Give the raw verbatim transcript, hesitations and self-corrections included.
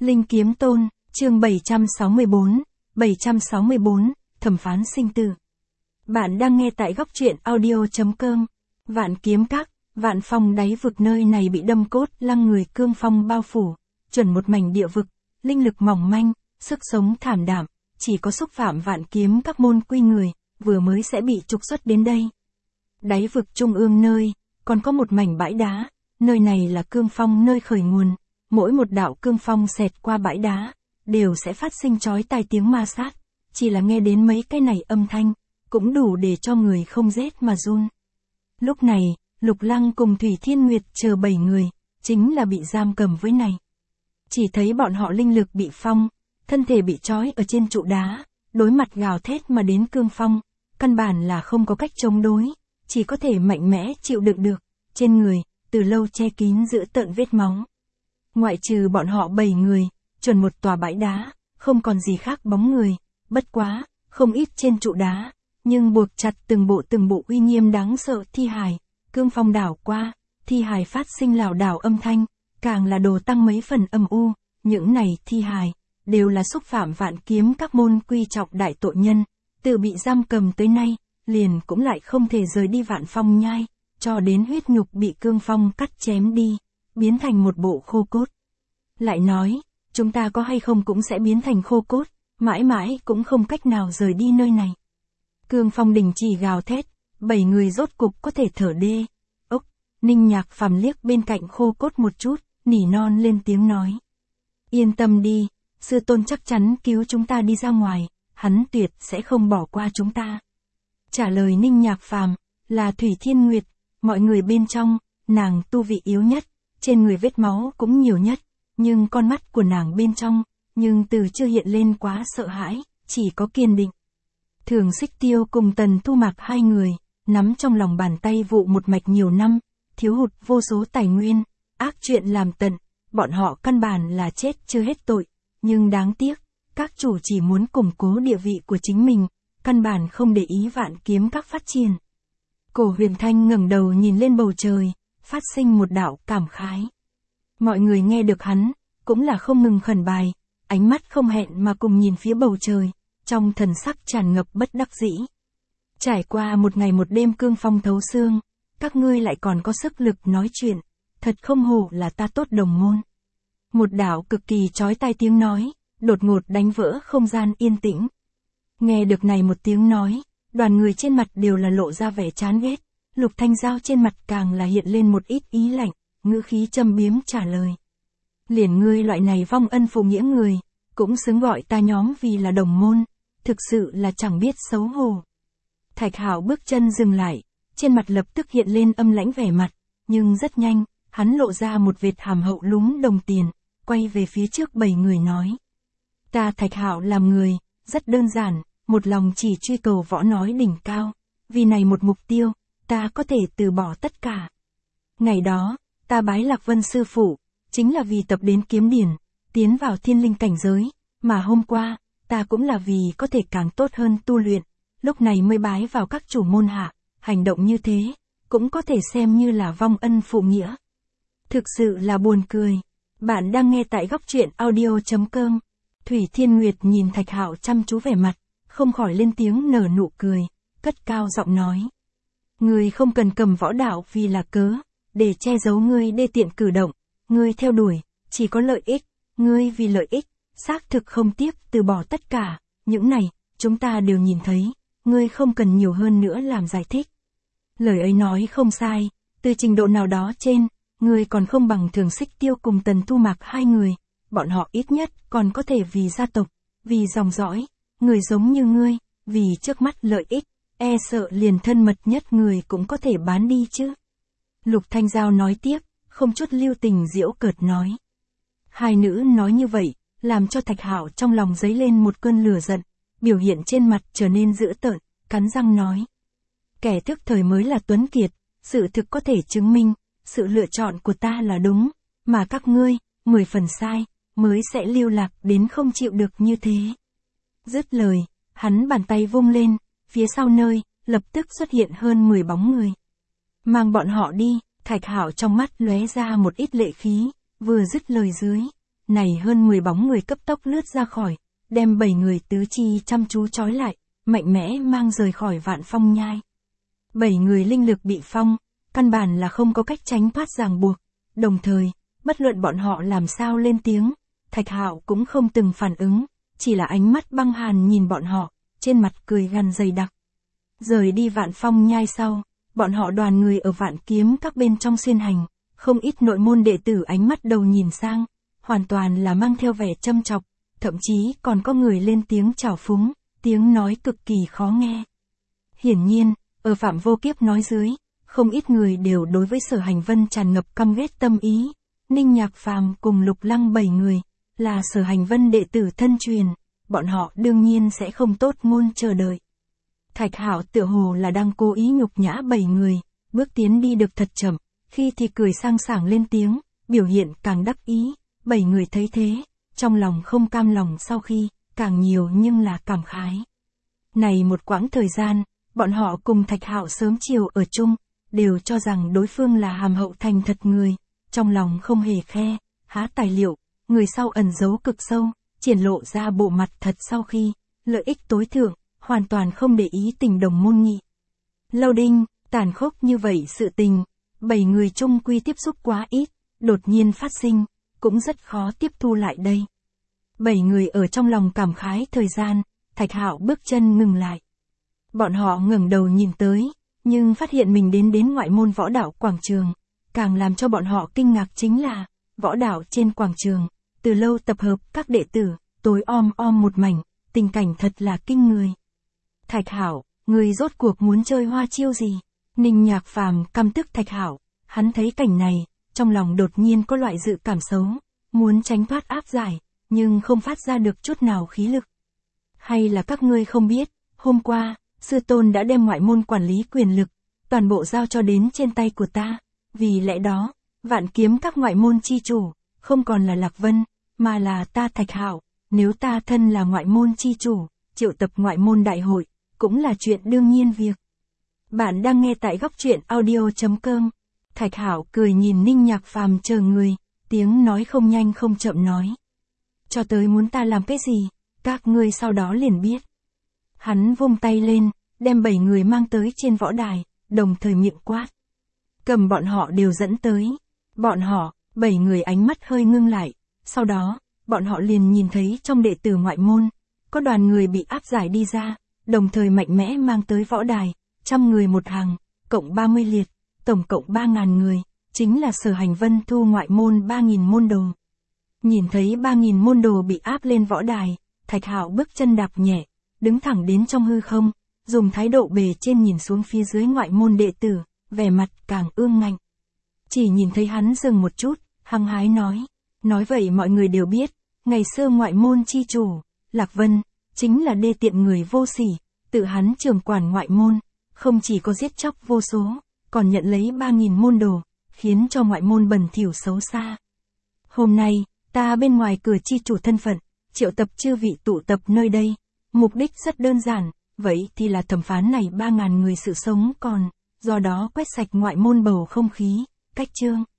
Linh Kiếm Tôn, chương bảy trăm sáu mươi tư, bảy trăm sáu mươi tư, thẩm phán sinh tử. Bạn đang nghe tại góc truyện audio chấm com. Vạn kiếm các, vạn phong đáy vực, nơi này bị đâm cốt lăng người cương phong bao phủ, chuẩn một mảnh địa vực, linh lực mỏng manh, sức sống thảm đạm, chỉ có xúc phạm vạn kiếm các môn quy người, vừa mới sẽ bị trục xuất đến đây. Đáy vực trung ương nơi, còn có một mảnh bãi đá, nơi này là cương phong nơi khởi nguồn, mỗi một đạo cương phong xẹt qua bãi đá, đều sẽ phát sinh chói tai tiếng ma sát, chỉ là nghe đến mấy cái này âm thanh, cũng đủ để cho người không rét mà run. Lúc này, Lục Lăng cùng Thủy Thiên Nguyệt chờ bảy người, chính là bị giam cầm với này. Chỉ thấy bọn họ linh lực bị phong, thân thể bị trói ở trên trụ đá, đối mặt gào thét mà đến cương phong, căn bản là không có cách chống đối, chỉ có thể mạnh mẽ chịu đựng được, trên người, từ lâu che kín giữ tợn vết máu. Ngoại trừ bọn họ bảy người, chuẩn một tòa bãi đá, không còn gì khác bóng người, bất quá, không ít trên trụ đá, nhưng buộc chặt từng bộ từng bộ uy nghiêm đáng sợ thi hài, cương phong đảo qua, thi hài phát sinh lảo đảo âm thanh, càng là đồ tăng mấy phần âm u, những này thi hài, đều là xúc phạm vạn kiếm các môn quy trọng đại tội nhân, tự bị giam cầm tới nay, liền cũng lại không thể rời đi vạn phong nhai, cho đến huyết nhục bị cương phong cắt chém đi, biến thành một bộ khô cốt. Lại nói, chúng ta có hay không cũng sẽ biến thành khô cốt, mãi mãi cũng không cách nào rời đi nơi này. Cương phong đình chỉ gào thét, bảy người rốt cục có thể thở đê. Ốc, Ninh Nhạc Phàm liếc bên cạnh khô cốt một chút, nỉ non lên tiếng nói. Yên tâm đi, sư tôn chắc chắn cứu chúng ta đi ra ngoài, hắn tuyệt sẽ không bỏ qua chúng ta. Trả lời Ninh Nhạc Phàm là Thủy Thiên Nguyệt, mọi người bên trong, nàng tu vị yếu nhất, trên người vết máu cũng nhiều nhất, nhưng con mắt của nàng bên trong, nhưng từ chưa hiện lên quá sợ hãi, chỉ có kiên định. Thường Xích Tiêu cùng Tần Thu Mạc hai người, nắm trong lòng bàn tay vụ một mạch nhiều năm, thiếu hụt vô số tài nguyên, ác chuyện làm tận, bọn họ căn bản là chết chưa hết tội, nhưng đáng tiếc, các chủ chỉ muốn củng cố địa vị của chính mình, căn bản không để ý vạn kiếm các phát triển. Cổ Huyền Thanh ngẩng đầu nhìn lên bầu trời, phát sinh một đạo cảm khái. Mọi người nghe được hắn, cũng là không ngừng khẩn bài, ánh mắt không hẹn mà cùng nhìn phía bầu trời, trong thần sắc tràn ngập bất đắc dĩ. Trải qua một ngày một đêm cương phong thấu xương, các ngươi lại còn có sức lực nói chuyện, thật không hổ là ta tốt đồng môn. Một đạo cực kỳ chói tai tiếng nói, đột ngột đánh vỡ không gian yên tĩnh. Nghe được này một tiếng nói, đoàn người trên mặt đều là lộ ra vẻ chán ghét, Lục Thanh Giao trên mặt càng là hiện lên một ít ý lạnh, ngữ khí châm biếm trả lời. Liền ngươi loại này vong ân phụ nghĩa người, cũng xứng gọi ta nhóm vì là đồng môn, thực sự là chẳng biết xấu hổ. Thạch Hạo bước chân dừng lại, trên mặt lập tức hiện lên âm lãnh vẻ mặt, nhưng rất nhanh, hắn lộ ra một vệt hàm hậu lúng đồng tiền, quay về phía trước bảy người nói. Ta Thạch Hạo làm người, rất đơn giản, một lòng chỉ truy cầu võ nói đỉnh cao, vì này một mục tiêu, ta có thể từ bỏ tất cả. Ngày đó, ta bái Lạc Vân sư phụ, chính là vì tập đến kiếm điển, tiến vào thiên linh cảnh giới, mà hôm qua, ta cũng là vì có thể càng tốt hơn tu luyện, lúc này mới bái vào các chủ môn hạ, hành động như thế, cũng có thể xem như là vong ân phụ nghĩa. Thực sự là buồn cười. Bạn đang nghe tại góc truyện audio chấm com. Thủy Thiên Nguyệt nhìn Thạch Hạo chăm chú vẻ mặt, không khỏi lên tiếng nở nụ cười, cất cao giọng nói. Ngươi không cần cầm võ đạo vì là cớ, để che giấu ngươi đê tiện cử động, ngươi theo đuổi, chỉ có lợi ích, ngươi vì lợi ích, xác thực không tiếc từ bỏ tất cả, những này, chúng ta đều nhìn thấy, ngươi không cần nhiều hơn nữa làm giải thích. Lời ấy nói không sai, từ trình độ nào đó trên, ngươi còn không bằng Thường Xích Tiêu cùng Tần Thu Mạc hai người, bọn họ ít nhất còn có thể vì gia tộc, vì dòng dõi, người giống như ngươi, vì trước mắt lợi ích, e sợ liền thân mật nhất người cũng có thể bán đi chứ. Lục Thanh Giao nói tiếp, không chút lưu tình giễu cợt nói. Hai nữ nói như vậy, làm cho Thạch Hạo trong lòng dấy lên một cơn lửa giận, biểu hiện trên mặt trở nên dữ tợn, cắn răng nói. Kẻ thức thời mới là tuấn kiệt, sự thực có thể chứng minh, sự lựa chọn của ta là đúng, mà các ngươi, mười phần sai, mới sẽ lưu lạc đến không chịu được như thế. Dứt lời, hắn bàn tay vung lên, phía sau nơi, lập tức xuất hiện hơn mười bóng người. Mang bọn họ đi, Thạch Hạo trong mắt lóe ra một ít lệ khí, vừa dứt lời dưới, này hơn mười bóng người cấp tốc lướt ra khỏi, đem bảy người tứ chi chăm chú trói lại, mạnh mẽ mang rời khỏi Vạn Phong nhai. Bảy người linh lực bị phong, căn bản là không có cách tránh thoát ràng buộc, đồng thời, bất luận bọn họ làm sao lên tiếng, Thạch Hạo cũng không từng phản ứng, chỉ là ánh mắt băng hàn nhìn bọn họ, trên mặt cười gằn dày đặc. Rời đi Vạn Phong nhai sau, bọn họ đoàn người ở Vạn Kiếm các bên trong xuyên hành, không ít nội môn đệ tử ánh mắt đầu nhìn sang, hoàn toàn là mang theo vẻ châm chọc, thậm chí còn có người lên tiếng chào phúng, tiếng nói cực kỳ khó nghe. Hiển nhiên, ở Phạm Vô Kiếp nói dưới, không ít người đều đối với Sở Hành Vân tràn ngập căm ghét tâm ý. Ninh Nhạc Phàm cùng Lục Lăng bảy người, là Sở Hành Vân đệ tử thân truyền, bọn họ đương nhiên sẽ không tốt ngôn chờ đợi. Thạch Hạo tựa hồ là đang cố ý nhục nhã bảy người, bước tiến đi được thật chậm, khi thì cười sang sảng lên tiếng, biểu hiện càng đắc ý, bảy người thấy thế, trong lòng không cam lòng sau khi, càng nhiều nhưng là cảm khái. Này một quãng thời gian, bọn họ cùng Thạch Hạo sớm chiều ở chung, đều cho rằng đối phương là hàm hậu thành thật người, trong lòng không hề khe, há tài liệu, người sau ẩn giấu cực sâu, triển lộ ra bộ mặt thật sau khi, lợi ích tối thượng, hoàn toàn không để ý tình đồng môn nghị. Lâu đinh, tàn khốc như vậy sự tình, bảy người chung quy tiếp xúc quá ít, đột nhiên phát sinh, cũng rất khó tiếp thu lại đây. Bảy người ở trong lòng cảm khái thời gian, Thạch Hạo bước chân ngừng lại. Bọn họ ngẩng đầu nhìn tới, nhưng phát hiện mình đến đến ngoại môn võ đạo quảng trường. Càng làm cho bọn họ kinh ngạc chính là, võ đạo trên quảng trường, từ lâu tập hợp các đệ tử, tối om om một mảnh, tình cảnh thật là kinh người. Thạch Hạo, người rốt cuộc muốn chơi hoa chiêu gì? Ninh Nhạc Phàm căm tức Thạch Hạo, hắn thấy cảnh này, trong lòng đột nhiên có loại dự cảm xấu, muốn tránh thoát áp giải, nhưng không phát ra được chút nào khí lực. Hay là các ngươi không biết, hôm qua, sư tôn đã đem ngoại môn quản lý quyền lực, toàn bộ giao cho đến trên tay của ta, vì lẽ đó, Vạn Kiếm các ngoại môn chi chủ, không còn là Lạc Vân, mà là ta Thạch Hạo, nếu ta thân là ngoại môn chi chủ, triệu tập ngoại môn đại hội, cũng là chuyện đương nhiên việc. Bạn đang nghe tại góc truyện audio chấm com. Thạch Hạo cười nhìn Ninh Nhạc Phàm chờ người, tiếng nói không nhanh không chậm nói. Cho tới muốn ta làm cái gì, các ngươi sau đó liền biết. Hắn vung tay lên, đem bảy người mang tới trên võ đài, đồng thời miệng quát. Cầm bọn họ đều dẫn tới. Bọn họ, bảy người ánh mắt hơi ngưng lại, sau đó, bọn họ liền nhìn thấy trong đệ tử ngoại môn, có đoàn người bị áp giải đi ra, đồng thời mạnh mẽ mang tới võ đài, trăm người một hàng, cộng ba mươi liệt, tổng cộng ba ngàn người, chính là Sở Hành Vân thu ngoại môn ba nghìn môn đồ. Nhìn thấy ba nghìn môn đồ bị áp lên võ đài, Thạch Hạo bước chân đạp nhẹ, đứng thẳng đến trong hư không, dùng thái độ bề trên nhìn xuống phía dưới ngoại môn đệ tử, vẻ mặt càng ương ngạnh. Chỉ nhìn thấy hắn dừng một chút, hăng hái nói, nói vậy mọi người đều biết, ngày xưa ngoại môn chi chủ, Lạc Vân, chính là đê tiện người vô sỉ, tự hắn trưởng quản ngoại môn, không chỉ có giết chóc vô số, còn nhận lấy ba nghìn môn đồ, khiến cho ngoại môn bẩn thỉu xấu xa. Hôm nay, ta bên ngoài cửa chi chủ thân phận, triệu tập chư vị tụ tập nơi đây, mục đích rất đơn giản, vậy thì là thẩm phán này ba ngàn người sự sống còn, do đó quét sạch ngoại môn bầu không khí, cách chương.